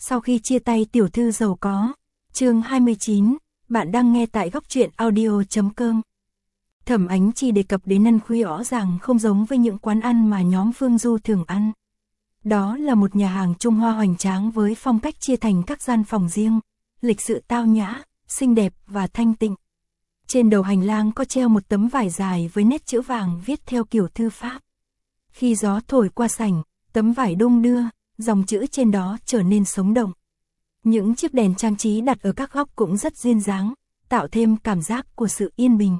Sau khi chia tay tiểu thư giàu có. Chương 29, bạn đang nghe tại góc truyện audio.com. Thẩm Ánh Chi đề cập đến ăn khuya rõ ràng không giống với những quán ăn mà nhóm Phương Du thường ăn. Đó là một nhà hàng Trung Hoa hoành tráng với phong cách chia thành các gian phòng riêng, lịch sự tao nhã, xinh đẹp và thanh tịnh. Trên đầu hành lang có treo một tấm vải dài với nét chữ vàng viết theo kiểu thư pháp. Khi gió thổi qua sảnh, tấm vải đung đưa, dòng chữ trên đó trở nên sống động. Những chiếc đèn trang trí đặt ở các góc cũng rất duyên dáng, tạo thêm cảm giác của sự yên bình.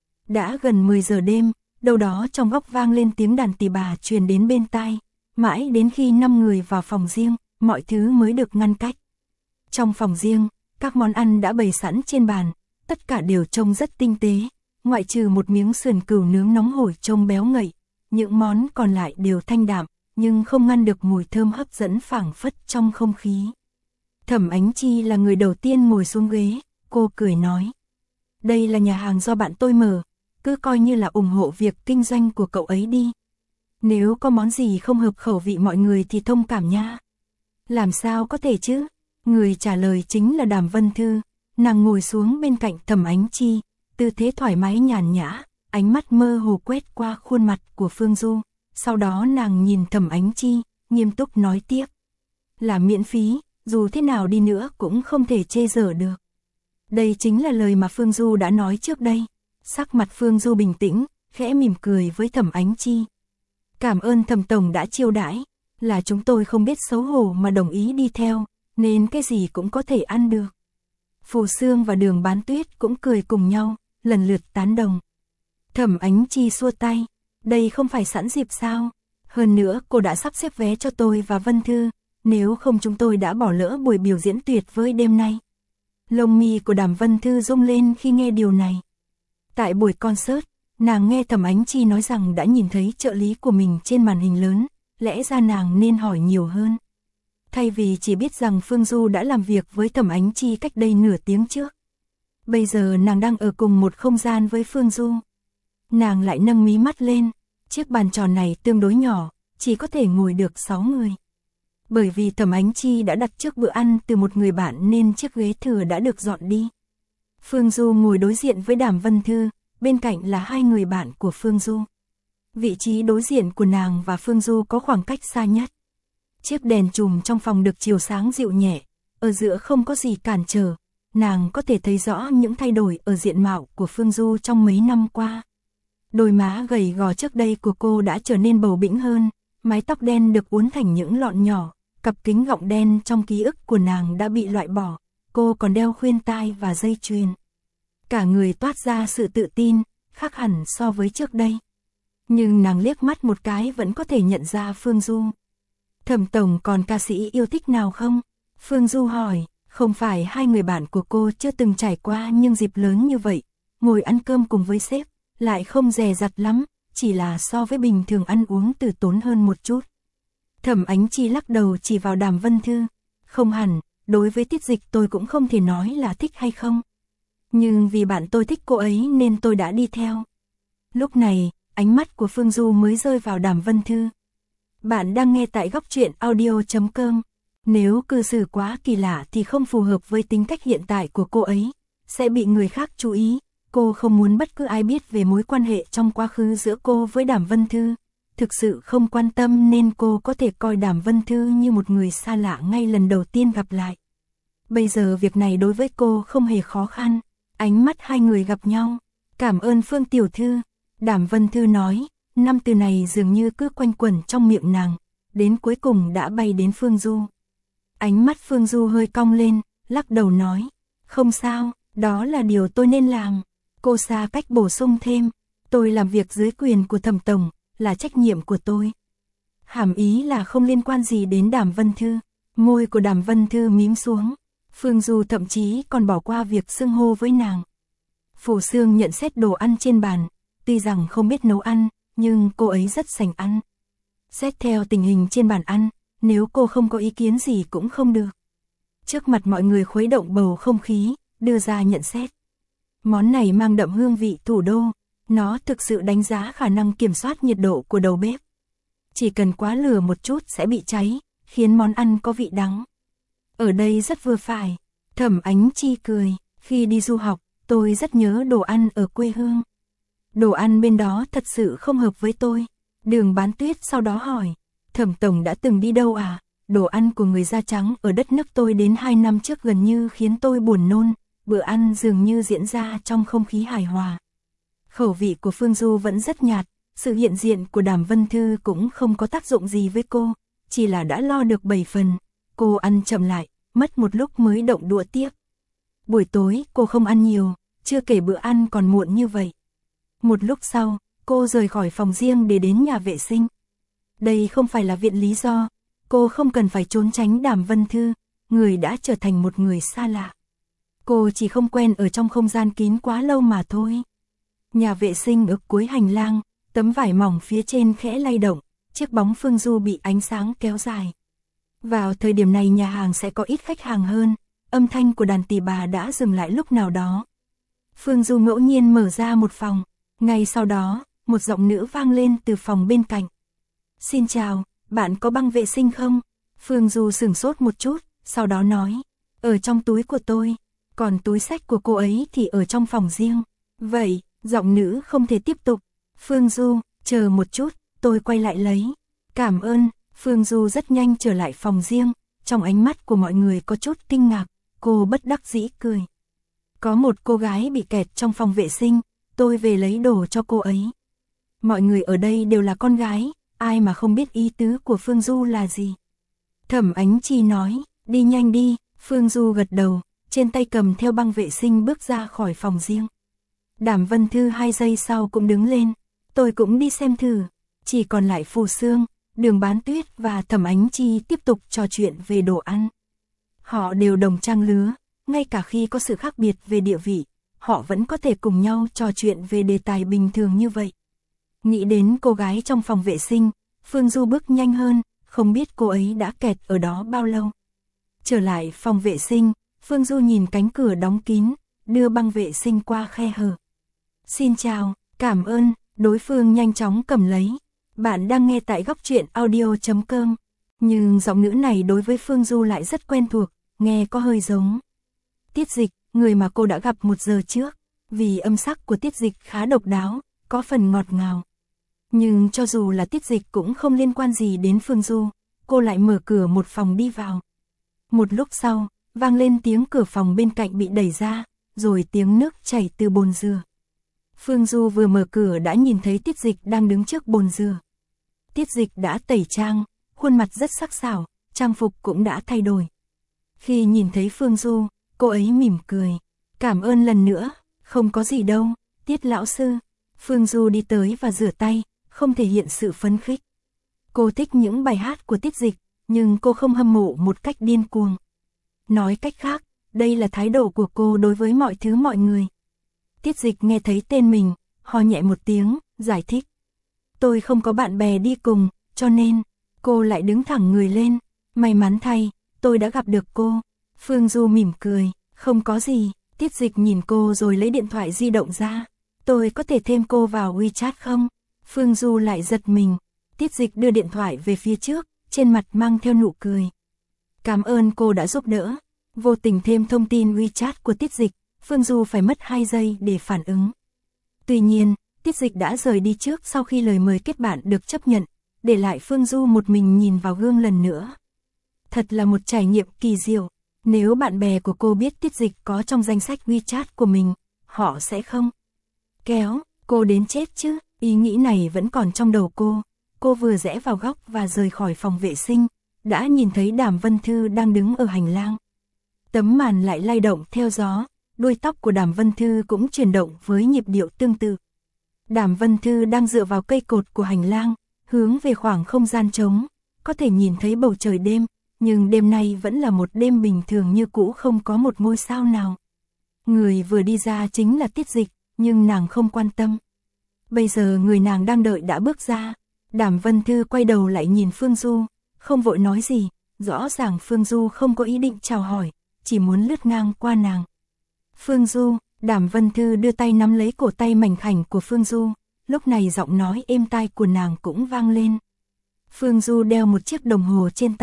Đã gần 10 giờ đêm, đâu đó trong góc vang lên tiếng đàn tỳ bà truyền đến bên tai, mãi đến khi 5 người vào phòng riêng, mọi thứ mới được ngăn cách. Trong phòng riêng, các món ăn đã bày sẵn trên bàn, tất cả đều trông rất tinh tế, ngoại trừ một miếng sườn cừu nướng nóng hổi trông béo ngậy, những món còn lại đều thanh đạm, nhưng không ngăn được mùi thơm hấp dẫn phảng phất trong không khí. Thẩm Ánh Chi là người đầu tiên ngồi xuống ghế, cô cười nói: "Đây là nhà hàng do bạn tôi mở, cứ coi như là ủng hộ việc kinh doanh của cậu ấy đi. Nếu có món gì không hợp khẩu vị mọi người thì thông cảm nha." "Làm sao có thể chứ?" Người trả lời chính là Đàm Vân Thư, nàng ngồi xuống bên cạnh Thẩm Ánh Chi, tư thế thoải mái nhàn nhã, ánh mắt mơ hồ quét qua khuôn mặt của Phương Du, sau đó nàng nhìn Thẩm Ánh Chi, nghiêm túc nói tiếp: "Là miễn phí, dù thế nào đi nữa cũng không thể chê dở được." Đây chính là lời mà Phương Du đã nói trước đây. Sắc mặt Phương Du bình tĩnh, khẽ mỉm cười với Thẩm Ánh Chi. "Cảm ơn Thẩm tổng đã chiêu đãi, là chúng tôi không biết xấu hổ mà đồng ý đi theo, nên cái gì cũng có thể ăn được." Phù Sương và Đường Bán Tuyết cũng cười cùng nhau, lần lượt tán đồng. Thẩm Ánh Chi xua tay: "Đây không phải sẵn dịp sao? Hơn nữa cô đã sắp xếp vé cho tôi và Vân Thư, nếu không chúng tôi đã bỏ lỡ buổi biểu diễn tuyệt vời đêm nay." Lông mi của Đàm Vân Thư rung lên khi nghe điều này. Tại buổi concert, nàng nghe Thẩm Ánh Chi nói rằng đã nhìn thấy trợ lý của mình trên màn hình lớn, lẽ ra nàng nên hỏi nhiều hơn. Thay vì chỉ biết rằng Phương Du đã làm việc với Thẩm Ánh Chi cách đây nửa tiếng trước. Bây giờ nàng đang ở cùng một không gian với Phương Du. Nàng lại nâng mí mắt lên, chiếc bàn tròn này tương đối nhỏ, chỉ có thể ngồi được 6 người. Bởi vì Thẩm Ánh Chi đã đặt trước bữa ăn từ một người bạn nên chiếc ghế thừa đã được dọn đi. Phương Du ngồi đối diện với Đàm Vân Thư, bên cạnh là hai người bạn của Phương Du. Vị trí đối diện của nàng và Phương Du có khoảng cách xa nhất. Chiếc đèn chùm trong phòng được chiếu sáng dịu nhẹ, ở giữa không có gì cản trở, nàng có thể thấy rõ những thay đổi ở diện mạo của Phương Du trong mấy năm qua. Đôi má gầy gò trước đây của cô đã trở nên bầu bĩnh hơn, mái tóc đen được uốn thành những lọn nhỏ, cặp kính gọng đen trong ký ức của nàng đã bị loại bỏ, cô còn đeo khuyên tai và dây chuyền. Cả người toát ra sự tự tin, khác hẳn so với trước đây. Nhưng nàng liếc mắt một cái vẫn có thể nhận ra Phương Du. "Thẩm tổng còn ca sĩ yêu thích nào không?" Phương Du hỏi. Không phải hai người bạn của cô chưa từng trải qua nhưng dịp lớn như vậy, ngồi ăn cơm cùng với sếp, lại không dè dặt lắm, chỉ là so với bình thường ăn uống từ tốn hơn một chút. Thẩm Ánh Chi lắc đầu chỉ vào Đàm Vân Thư. "Không hẳn, đối với Tiết Dịch tôi cũng không thể nói là thích hay không. Nhưng vì bạn tôi thích cô ấy nên tôi đã đi theo." Lúc này, ánh mắt của Phương Du mới rơi vào Đàm Vân Thư. Bạn đang nghe tại góc truyện audio.com. Nếu cư xử quá kỳ lạ thì không phù hợp với tính cách hiện tại của cô ấy, sẽ bị người khác chú ý. Cô không muốn bất cứ ai biết về mối quan hệ trong quá khứ giữa cô với Đàm Vân Thư. Thực sự không quan tâm nên cô có thể coi Đàm Vân Thư như một người xa lạ ngay lần đầu tiên gặp lại. Bây giờ việc này đối với cô không hề khó khăn. Ánh mắt hai người gặp nhau. "Cảm ơn Phương tiểu thư." Đàm Vân Thư nói, 5 từ này dường như cứ quanh quẩn trong miệng nàng, đến cuối cùng đã bay đến Phương Du. Ánh mắt Phương Du hơi cong lên, lắc đầu nói: "Không sao, đó là điều tôi nên làm." Cô xa cách bổ sung thêm: "Tôi làm việc dưới quyền của Thẩm tổng, là trách nhiệm của tôi." Hàm ý là không liên quan gì đến Đàm Vân Thư. Môi của Đàm Vân Thư mím xuống. Phương Du thậm chí còn bỏ qua việc xưng hô với nàng. Phù Sương nhận xét đồ ăn trên bàn, tuy rằng không biết nấu ăn, nhưng cô ấy rất sành ăn. Xét theo tình hình trên bàn ăn, nếu cô không có ý kiến gì cũng không được. Trước mặt mọi người khuấy động bầu không khí, đưa ra nhận xét. Món này mang đậm hương vị thủ đô, nó thực sự đánh giá khả năng kiểm soát nhiệt độ của đầu bếp. Chỉ cần quá lửa một chút sẽ bị cháy, khiến món ăn có vị đắng. Ở đây rất vừa phải. Thẩm Ánh Chi cười, khi đi du học, tôi rất nhớ đồ ăn ở quê hương. Đồ ăn bên đó thật sự không hợp với tôi. Đường Bán Tuyết sau đó hỏi, Thẩm tổng đã từng đi đâu à? Đồ ăn của người da trắng ở đất nước tôi đến 2 năm trước gần như khiến tôi buồn nôn, bữa ăn dường như diễn ra trong không khí hài hòa. Khẩu vị của Phương Du vẫn rất nhạt, sự hiện diện của Đàm Vân Thư cũng không có tác dụng gì với cô, chỉ là đã lo được 7 phần, cô ăn chậm lại, mất một lúc mới động đũa tiếp. Buổi tối cô không ăn nhiều, chưa kể bữa ăn còn muộn như vậy. Một lúc sau, cô rời khỏi phòng riêng để đến nhà vệ sinh. Đây không phải là viện lý do, cô không cần phải trốn tránh Đàm Vân Thư, người đã trở thành một người xa lạ. Cô chỉ không quen ở trong không gian kín quá lâu mà thôi. Nhà vệ sinh ở cuối hành lang, tấm vải mỏng phía trên khẽ lay động, chiếc bóng Phương Du bị ánh sáng kéo dài. Vào thời điểm này nhà hàng sẽ có ít khách hàng hơn, âm thanh của đàn tỳ bà đã dừng lại lúc nào đó. Phương Du ngẫu nhiên mở ra một phòng, ngay sau đó, một giọng nữ vang lên từ phòng bên cạnh. Xin chào, bạn có băng vệ sinh không? Phương Du sửng sốt một chút, sau đó nói, ở trong túi của tôi, còn túi xách của cô ấy thì ở trong phòng riêng. Vậy, giọng nữ không thể tiếp tục. Phương Du, chờ một chút, tôi quay lại lấy. Cảm ơn. Phương Du rất nhanh trở lại phòng riêng, trong ánh mắt của mọi người có chút kinh ngạc, cô bất đắc dĩ cười. Có một cô gái bị kẹt trong phòng vệ sinh, tôi về lấy đồ cho cô ấy. Mọi người ở đây đều là con gái, ai mà không biết ý tứ của Phương Du là gì. Thẩm Ánh Chi nói, đi nhanh đi. Phương Du gật đầu, trên tay cầm theo băng vệ sinh bước ra khỏi phòng riêng. Đàm Vân Thư 2 giây sau cũng đứng lên, tôi cũng đi xem thử. Chỉ còn lại Phù Sương, Đường Bán Tuyết và Thẩm Ánh Chi tiếp tục trò chuyện về đồ ăn. Họ đều đồng trang lứa, ngay cả khi có sự khác biệt về địa vị, họ vẫn có thể cùng nhau trò chuyện về đề tài bình thường như vậy. Nghĩ đến cô gái trong phòng vệ sinh, Phương Du bước nhanh hơn, không biết cô ấy đã kẹt ở đó bao lâu. Trở lại phòng vệ sinh, Phương Du nhìn cánh cửa đóng kín, đưa băng vệ sinh qua khe hở. Xin chào, cảm ơn, đối phương nhanh chóng cầm lấy. Bạn đang nghe tại góc truyện audio.com. Nhưng giọng nữ này đối với Phương Du lại rất quen thuộc, nghe có hơi giống Tiết Dịch, người mà cô đã gặp 1 giờ trước. Vì âm sắc của Tiết Dịch khá độc đáo, có phần ngọt ngào. Nhưng cho dù là Tiết Dịch cũng không liên quan gì đến Phương Du, cô lại mở cửa một phòng đi vào. Một lúc sau, vang lên tiếng cửa phòng bên cạnh bị đẩy ra, rồi tiếng nước chảy từ bồn dừa. Phương Du vừa mở cửa đã nhìn thấy Tiết Dịch đang đứng trước bồn dừa. Tiết Dịch đã tẩy trang, khuôn mặt rất sắc sảo, trang phục cũng đã thay đổi. Khi nhìn thấy Phương Du, cô ấy mỉm cười. Cảm ơn lần nữa, không có gì đâu, Tiết lão sư. Phương Du đi tới và rửa tay, không thể hiện sự phấn khích. Cô thích những bài hát của Tiết Dịch, nhưng cô không hâm mộ một cách điên cuồng. Nói cách khác, đây là thái độ của cô đối với mọi thứ mọi người. Tiết Dịch nghe thấy tên mình, ho nhẹ một tiếng, giải thích. Tôi không có bạn bè đi cùng, cho nên, cô lại đứng thẳng người lên. May mắn thay, tôi đã gặp được cô. Phương Du mỉm cười, không có gì. Tiết Dịch nhìn cô rồi lấy điện thoại di động ra. Tôi có thể thêm cô vào WeChat không? Phương Du lại giật mình. Tiết Dịch đưa điện thoại về phía trước, trên mặt mang theo nụ cười. Cảm ơn cô đã giúp đỡ. Vô tình thêm thông tin WeChat của Tiết Dịch, Phương Du phải mất 2 giây để phản ứng. Tuy nhiên, Tiết Dịch đã rời đi trước sau khi lời mời kết bạn được chấp nhận, để lại Phương Du một mình nhìn vào gương lần nữa. Thật là một trải nghiệm kỳ diệu. Nếu bạn bè của cô biết Tiết Dịch có trong danh sách WeChat của mình, họ sẽ không kéo cô đến chết chứ. Ý nghĩ này vẫn còn trong đầu cô. Cô vừa rẽ vào góc và rời khỏi phòng vệ sinh, đã nhìn thấy Đàm Vân Thư đang đứng ở hành lang. Tấm màn lại lay động theo gió, đuôi tóc của Đàm Vân Thư cũng chuyển động với nhịp điệu tương tự. Đàm Vân Thư đang dựa vào cây cột của hành lang, hướng về khoảng không gian trống, có thể nhìn thấy bầu trời đêm, nhưng đêm nay vẫn là một đêm bình thường như cũ, không có một ngôi sao nào. Người vừa đi ra chính là Tiết Dịch, nhưng nàng không quan tâm. Bây giờ người nàng đang đợi đã bước ra. Đàm Vân Thư quay đầu lại nhìn Phương Du, không vội nói gì, rõ ràng Phương Du không có ý định chào hỏi, chỉ muốn lướt ngang qua nàng. Phương Du, Đàm Vân Thư đưa tay nắm lấy cổ tay mảnh khảnh của Phương Du, lúc này giọng nói êm tai của nàng cũng vang lên. Phương Du đeo một chiếc đồng hồ trên tay,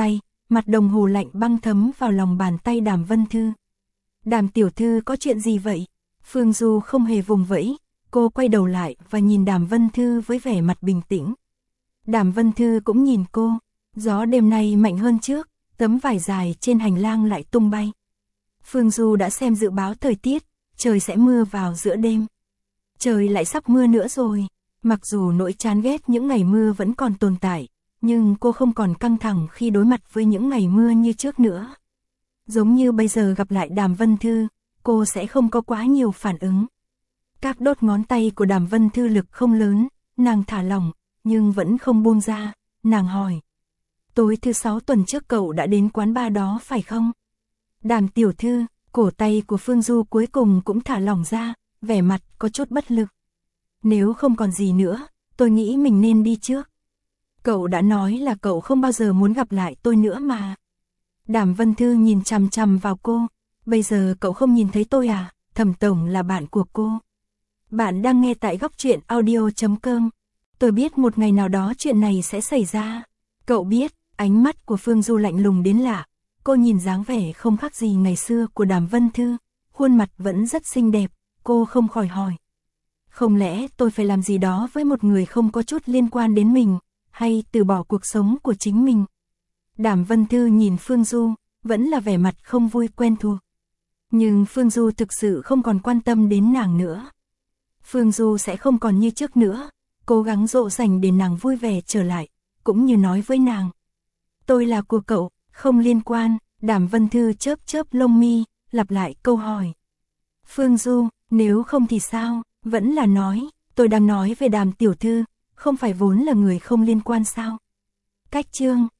mặt đồng hồ lạnh băng thấm vào lòng bàn tay Đàm Vân Thư. Đàm tiểu thư có chuyện gì vậy? Phương Du không hề vùng vẫy, cô quay đầu lại và nhìn Đàm Vân Thư với vẻ mặt bình tĩnh. Đàm Vân Thư cũng nhìn cô, gió đêm nay mạnh hơn trước, tấm vải dài trên hành lang lại tung bay. Phương Du đã xem dự báo thời tiết, trời sẽ mưa vào giữa đêm. Trời lại sắp mưa nữa rồi, mặc dù nỗi chán ghét những ngày mưa vẫn còn tồn tại, nhưng cô không còn căng thẳng khi đối mặt với những ngày mưa như trước nữa. Giống như bây giờ gặp lại Đàm Vân Thư, cô sẽ không có quá nhiều phản ứng. Các đốt ngón tay của Đàm Vân Thư lực không lớn, nàng thả lỏng, nhưng vẫn không buông ra, nàng hỏi. Tối thứ 6 tuần trước cậu đã đến quán bar đó phải không? Đàm tiểu thư, cổ tay của Phương Du cuối cùng cũng thả lỏng ra, vẻ mặt có chút bất lực. Nếu không còn gì nữa, tôi nghĩ mình nên đi trước. Cậu đã nói là cậu không bao giờ muốn gặp lại tôi nữa mà. Đàm Vân Thư nhìn chằm chằm vào cô. Bây giờ cậu không nhìn thấy tôi à? Thẩm tổng là bạn của cô. Bạn đang nghe tại góc truyện audio.com. Tôi biết một ngày nào đó chuyện này sẽ xảy ra. Cậu biết, ánh mắt của Phương Du lạnh lùng đến lạ. Cô nhìn dáng vẻ không khác gì ngày xưa của Đàm Vân Thư. Khuôn mặt vẫn rất xinh đẹp. Cô không khỏi hỏi. Không lẽ tôi phải làm gì đó với một người không có chút liên quan đến mình, hay từ bỏ cuộc sống của chính mình? Đàm Vân Thư nhìn Phương Du, vẫn là vẻ mặt không vui quen thuộc. Nhưng Phương Du thực sự không còn quan tâm đến nàng nữa. Phương Du sẽ không còn như trước nữa, cố gắng dỗ dành để nàng vui vẻ trở lại, cũng như nói với nàng. Tôi là của cậu, không liên quan. Đàm Vân Thư chớp chớp lông mi, lặp lại câu hỏi. Phương Du, nếu không thì sao? Vẫn là nói, tôi đang nói về Đàm tiểu thư, không phải vốn là người không liên quan sao? Cách chương